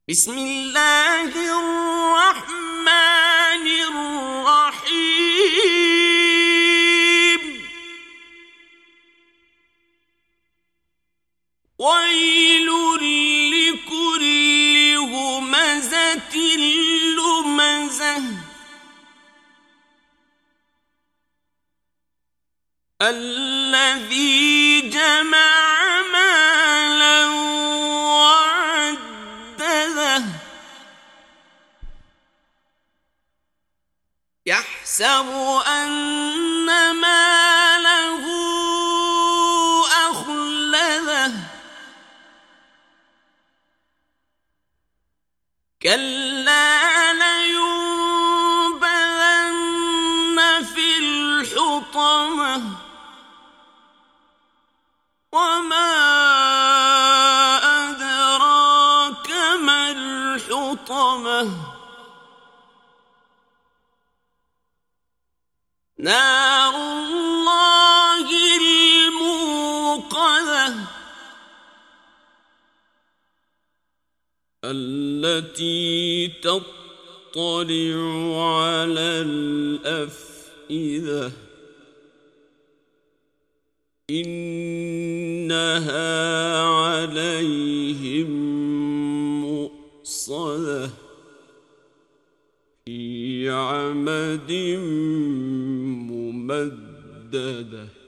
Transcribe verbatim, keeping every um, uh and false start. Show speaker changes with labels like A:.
A: بسم الله الرحمن الرحيم ويل لكل همزة لمزة الذي جمع مالا وعدده يحسب أن ماله أخلده كلا لينبذن في الحطمة وما أدراك ما الحطمة نار الله الموقدة التي تطلع على الأفئدة إنها عليهم مؤصدة في عمد ممددة.